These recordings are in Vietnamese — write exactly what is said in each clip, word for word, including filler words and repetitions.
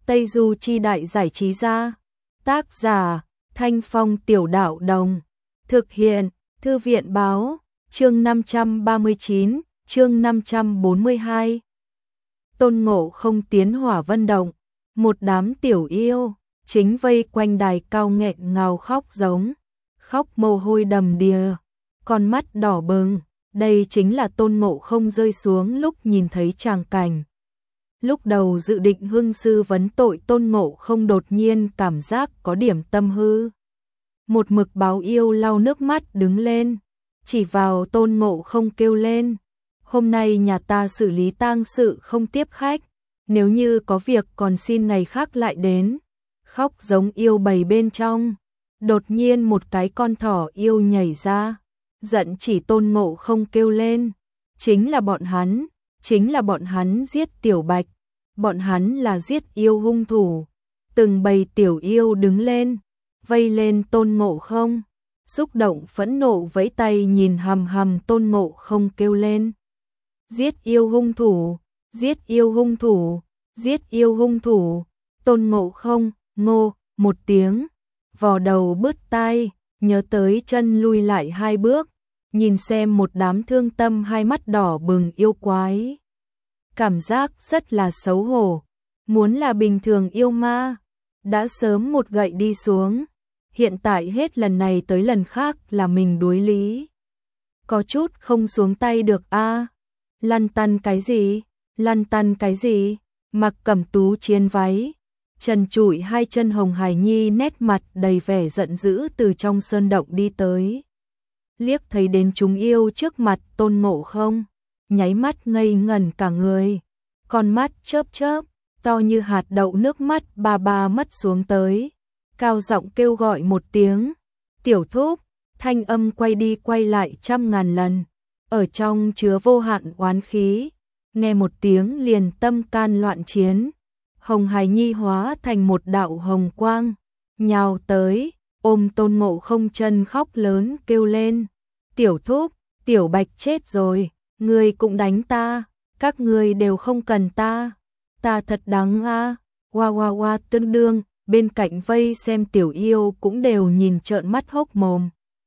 Tây Du Chi Đại Giải Trí Gia. Tác giả Thanh Phong Tiểu Đạo Đồng. Thực hiện Thư viện Báo. Chương năm trăm ba mươi chín, chương năm trăm bốn mươi hai. Tôn Ngộ Không tiến Hỏa Vân Động. Một đám tiểu yêu chính vây quanh đài cao nghẹn ngào khóc giống, khóc mồ hôi đầm đìa, con mắt đỏ bừng. Đây chính là Tôn Ngộ Không rơi xuống lúc nhìn thấy tràng cảnh. Lúc đầu dự định hương sư vấn tội Tôn Ngộ Không, đột nhiên cảm giác có điểm tâm hư. Một mực báo yêu lau nước mắt đứng lên, chỉ vào Tôn Ngộ Không kêu lên: hôm nay nhà ta xử lý tang sự không tiếp khách, nếu như có việc còn xin ngày khác lại đến. Khóc giống yêu bầy bên trong, đột nhiên một cái con thỏ yêu nhảy ra, giận chỉ Tôn Ngộ Không kêu lên: chính là bọn hắn, chính là bọn hắn giết Tiểu Bạch, bọn hắn là giết yêu hung thủ. Từng bầy tiểu yêu đứng lên, vây lên Tôn Ngộ Không, xúc động phẫn nộ vẫy tay nhìn hằm hằm Tôn Ngộ Không kêu lên: giết yêu hung thủ, giết yêu hung thủ, giết yêu hung thủ. Tôn Ngộ Không ngô một tiếng, vò đầu bứt tai, nhớ tới chân lui lại hai bước, nhìn xem một đám thương tâm hai mắt đỏ bừng yêu quái. Cảm giác rất là xấu hổ, muốn là bình thường yêu ma, đã sớm một gậy đi xuống. Hiện tại hết lần này tới lần khác là mình đối lý, có chút không xuống tay được a. À, lăn tăn cái gì, lăn tăn cái gì, mặc cẩm tú chiến váy, trần trụi hai chân Hồng Hải Nhi nét mặt đầy vẻ giận dữ từ trong sơn động đi tới. Liếc thấy đến chúng yêu trước mặt Tôn Ngộ Không, nháy mắt ngây ngẩn cả người, con mắt chớp chớp, to như hạt đậu, nước mắt ba ba mất xuống tới, cao giọng kêu gọi một tiếng: tiểu thúc. Thanh âm quay đi quay lại trăm ngàn lần, ở trong chứa vô hạn oán khí, nghe một tiếng liền tâm can loạn chiến. Hồng Hải Nhi hóa thành một đạo hồng quang, nhào tới, ôm Tôn Ngộ Không chân khóc lớn kêu lên: tiểu thúc, Tiểu Bạch chết rồi, ngươi cũng đánh ta, các ngươi đều không cần ta, ta thật đáng a. Hoa hoa hoa tương đương, bên cạnh vây xem tiểu yêu cũng đều nhìn trợn mắt hốc mồm.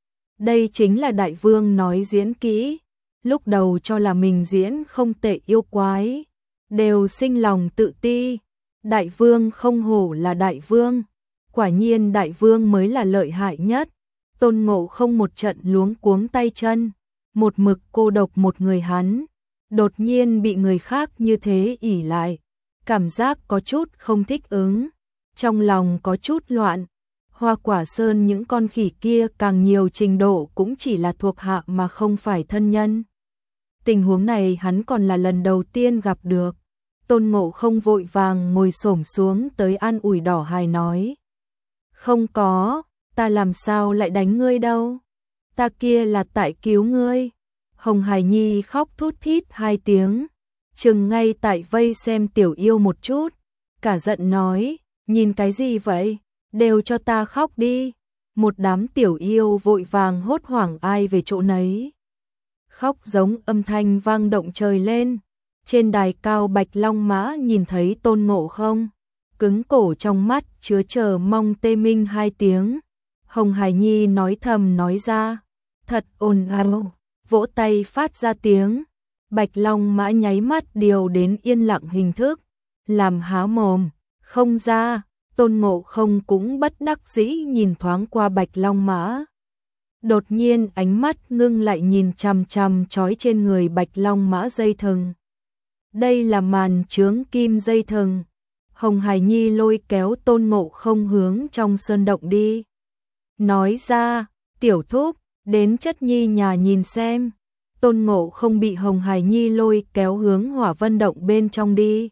Đây chính là đại vương nói diễn kỹ, lúc đầu cho là mình diễn không tệ, yêu quái đều sinh lòng tự ti. Đại vương không hổ là đại vương, quả nhiên đại vương mới là lợi hại nhất. Tôn Ngộ Không một trận luống cuống tay chân, một mực cô độc một người hắn, đột nhiên bị người khác như thế ỷ lại, cảm giác có chút không thích ứng, trong lòng có chút loạn. Hoa Quả Sơn những con khỉ kia càng nhiều trình độ cũng chỉ là thuộc hạ mà không phải thân nhân. Tình huống này hắn còn là lần đầu tiên gặp được. Tôn Ngộ Không vội vàng ngồi xổm xuống tới an ủi Đỏ Hài nói: không có, ta làm sao lại đánh ngươi đâu, ta kia là tại cứu ngươi. Hồng Hải Nhi khóc thút thít hai tiếng, chừng ngay tại vây xem tiểu yêu một chút, cả giận nói: nhìn cái gì vậy, đều cho ta khóc đi. Một đám tiểu yêu vội vàng hốt hoảng ai về chỗ nấy, khóc giống âm thanh vang động trời lên. Trên đài cao Bạch Long Mã nhìn thấy Tôn Ngộ Không, cứng cổ, trong mắt chứa chờ mong tê minh hai tiếng. Hồng Hải Nhi nói thầm nói ra: thật ồn ào, vỗ tay phát ra tiếng. Bạch Long Mã nháy mắt điều đến yên lặng hình thức, làm há mồm không ra. Tôn Ngộ Không cũng bất đắc dĩ nhìn thoáng qua Bạch Long Mã, đột nhiên ánh mắt ngưng lại nhìn chằm chằm trói trên người Bạch Long Mã dây thừng. Đây là màn chướng kim dây thừng. Hồng Hải Nhi lôi kéo Tôn Ngộ Không hướng trong sơn động đi, nói ra: tiểu thúc, đến chất nhi nhà nhìn xem. Tôn Ngộ Không bị Hồng Hải Nhi lôi kéo hướng Hỏa Vân Động bên trong đi.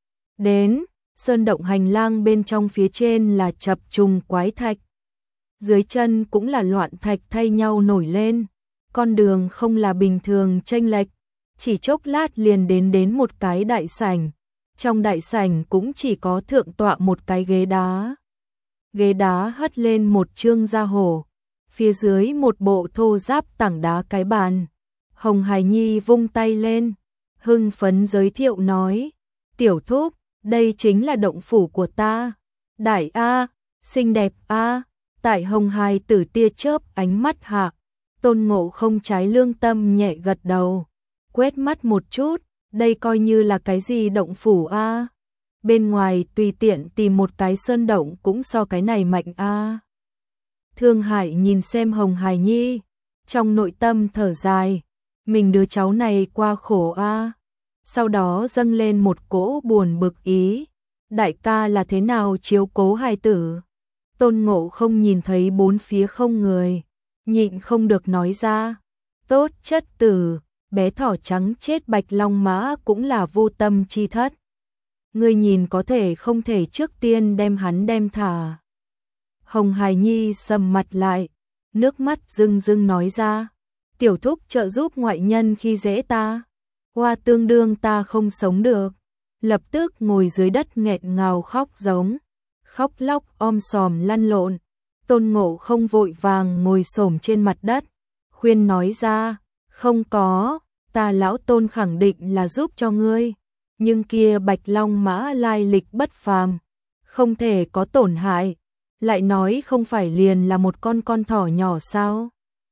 Đến sơn động hành lang bên trong, phía trên là chập trùng quái thạch, dưới chân cũng là loạn thạch thay nhau nổi lên, con đường không là bình thường chênh lệch. Chỉ chốc lát liền đến đến một cái đại sảnh, trong đại sảnh cũng chỉ có thượng tọa một cái ghế đá, ghế đá hất lên một chương da hổ, phía dưới một bộ thô ráp tảng đá cái bàn. Hồng Hải Nhi vung tay lên, hưng phấn giới thiệu nói: tiểu thúc, đây chính là động phủ của ta. Đại a, xinh đẹp a. Tại Hồng Hải Tử tia chớp ánh mắt hạ, Tôn Ngộ Không trái lương tâm nhẹ gật đầu, quét mắt một chút, đây coi như là cái gì động phủ a? Bên ngoài tùy tiện tìm một cái sơn động cũng so cái này mạnh a. Thương Hải nhìn xem Hồng Hải Nhi, trong nội tâm thở dài, mình đứa cháu này qua khổ a. Sau đó dâng lên một cỗ buồn bực ý, đại ca là thế nào chiếu cố hài tử? Tôn Ngộ Không nhìn thấy bốn phía không người, nhịn không được nói ra, tốt chất tử, bé thỏ trắng chết Bạch Long Mã cũng là vô tâm chi thất. Ngươi nhìn có thể không thể trước tiên đem hắn đem thả. Hồng Hải Nhi sầm mặt lại, nước mắt rưng rưng nói ra, tiểu thúc trợ giúp ngoại nhân khi dễ ta, hoa tương đương ta không sống được. Lập tức ngồi dưới đất nghẹn ngào khóc giống, khóc lóc om sòm lăn lộn. Tôn Ngộ Không vội vàng ngồi xổm trên mặt đất, khuyên nói ra, không có, ta lão Tôn khẳng định là giúp cho ngươi, nhưng kia Bạch Long Mã lai lịch bất phàm, không thể có tổn hại, lại nói không phải liền là một con con thỏ nhỏ sao?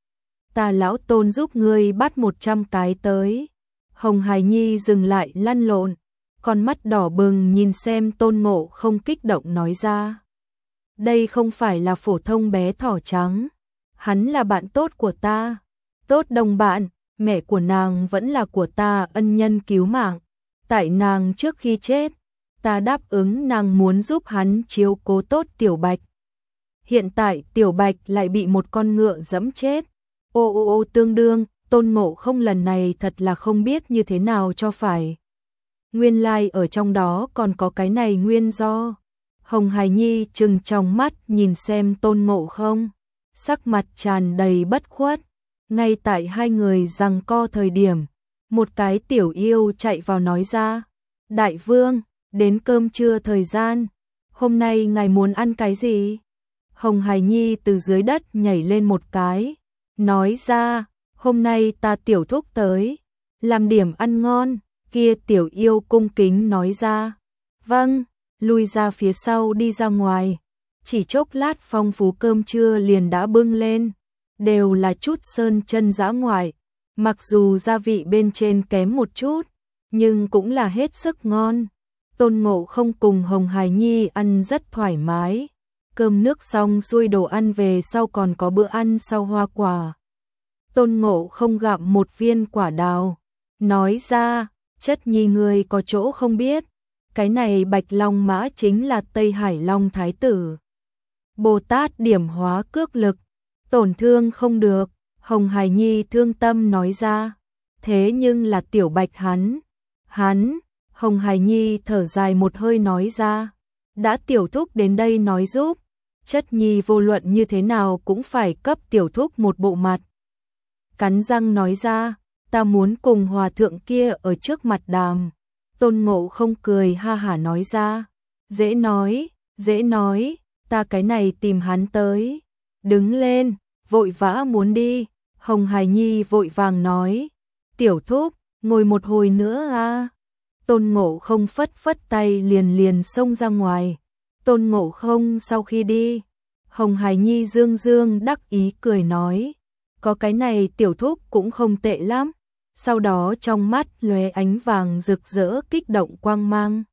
Ta lão Tôn giúp ngươi bắt một trăm cái tới. Hồng Hải Nhi dừng lại lăn lộn, con mắt đỏ bừng nhìn xem Tôn Ngộ Không kích động nói ra. Đây không phải là phổ thông bé thỏ trắng, hắn là bạn tốt của ta, tốt đồng bạn, mẹ của nàng vẫn là của ta ân nhân cứu mạng. Tại nàng trước khi chết, ta đáp ứng nàng muốn giúp hắn chiếu cố tốt Tiểu Bạch. Hiện tại Tiểu Bạch lại bị một con ngựa giẫm chết. Ô ô ô tương đương, Tôn Ngộ Không lần này thật là không biết như thế nào cho phải. Nguyên lai like ở trong đó còn có cái này nguyên do. Hồng Hải Nhi trừng trong mắt nhìn xem Tôn Ngộ Không, sắc mặt tràn đầy bất khuất. Ngay tại hai người giằng co thời điểm, một cái tiểu yêu chạy vào nói ra, đại vương, đến cơm trưa thời gian, hôm nay ngài muốn ăn cái gì? Hồng Hải Nhi từ dưới đất nhảy lên một cái, nói ra, hôm nay ta tiểu thúc tới, làm điểm ăn ngon. Kia tiểu yêu cung kính nói ra, vâng, lui ra phía sau đi ra ngoài. Chỉ chốc lát phong phú cơm trưa liền đã bưng lên, đều là chút sơn chân dã ngoại, mặc dù gia vị bên trên kém một chút, nhưng cũng là hết sức ngon. Tôn Ngộ Không cùng Hồng Hải Nhi ăn rất thoải mái, cơm nước xong xuôi đồ ăn về sau còn có bữa ăn sau hoa quả. Tôn Ngộ Không gặm một viên quả đào, nói ra, chất nhi ngươi có chỗ không biết, cái này Bạch Long Mã chính là Tây Hải Long Thái Tử. Bồ Tát điểm hóa cước lực, tổn thương không được. Hồng Hải Nhi thương tâm nói ra, thế nhưng là Tiểu Bạch hắn, hắn, Hồng Hải Nhi thở dài một hơi nói ra, đã tiểu thúc đến đây nói giúp, chất nhi vô luận như thế nào cũng phải cấp tiểu thúc một bộ mặt. Cắn răng nói ra, ta muốn cùng hòa thượng kia ở trước mặt đàm. Tôn Ngộ Không cười ha hả nói ra, dễ nói, dễ nói, ta cái này tìm hắn tới. Đứng lên, vội vã muốn đi. Hồng Hải Nhi vội vàng nói, tiểu thúc, ngồi một hồi nữa a. Tôn Ngộ Không phất phất tay liền liền xông ra ngoài. Tôn Ngộ Không sau khi đi, Hồng Hải Nhi dương dương đắc ý cười nói, có cái này tiểu thúc cũng không tệ lắm. Sau đó trong mắt lóe ánh vàng rực rỡ kích động quang mang.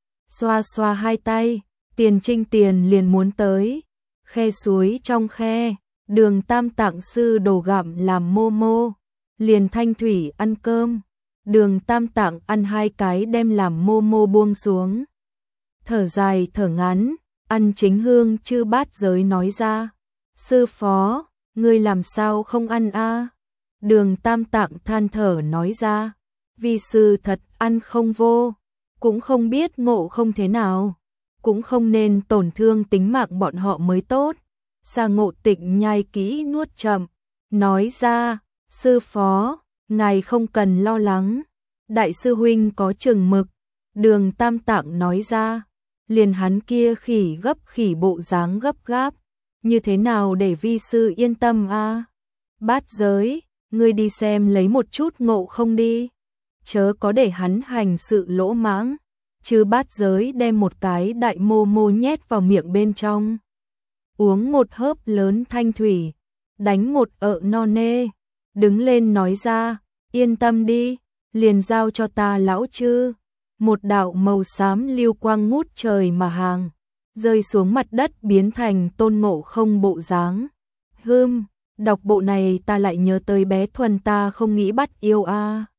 Xoa xoa hai tay, tiền trinh tiền liền muốn tới. Khe suối trong khe, Đường Tam Tạng sư đồ gặm làm mô mô, liền thanh thủy ăn cơm. Đường Tam Tạng ăn hai cái đem làm mô mô buông xuống. Thở dài thở ngắn, ăn chính hương chư bát giới nói ra, sư phó, ngươi làm sao không ăn a? Đường Tam Tạng than thở nói ra, vi sư thật ăn không vô, cũng không biết Ngộ Không thế nào, cũng không nên tổn thương tính mạng bọn họ mới tốt. Sa Ngộ Tịnh nhai kỹ nuốt chậm, nói ra, sư phó, ngài không cần lo lắng, đại sư huynh có chừng mực. Đường Tam Tạng nói ra, liền hắn kia khỉ gấp khỉ bộ dáng gấp gáp, như thế nào để vi sư yên tâm a? Bát giới, ngươi đi xem lấy một chút Ngộ Không đi, chớ có để hắn hành sự lỗ mãng. Chư Bát Giới đem một cái đại mô mô nhét vào miệng bên trong. Uống một hớp lớn thanh thủy, đánh một ợ no nê, đứng lên nói ra, yên tâm đi, liền giao cho ta lão Chư. Một đạo màu xám lưu quang ngút trời mà hàng, rơi xuống mặt đất biến thành Tôn Ngộ Không bộ dáng. Hưm, đọc bộ này ta lại nhớ tới bé Thuần ta không nghĩ bắt yêu a. À.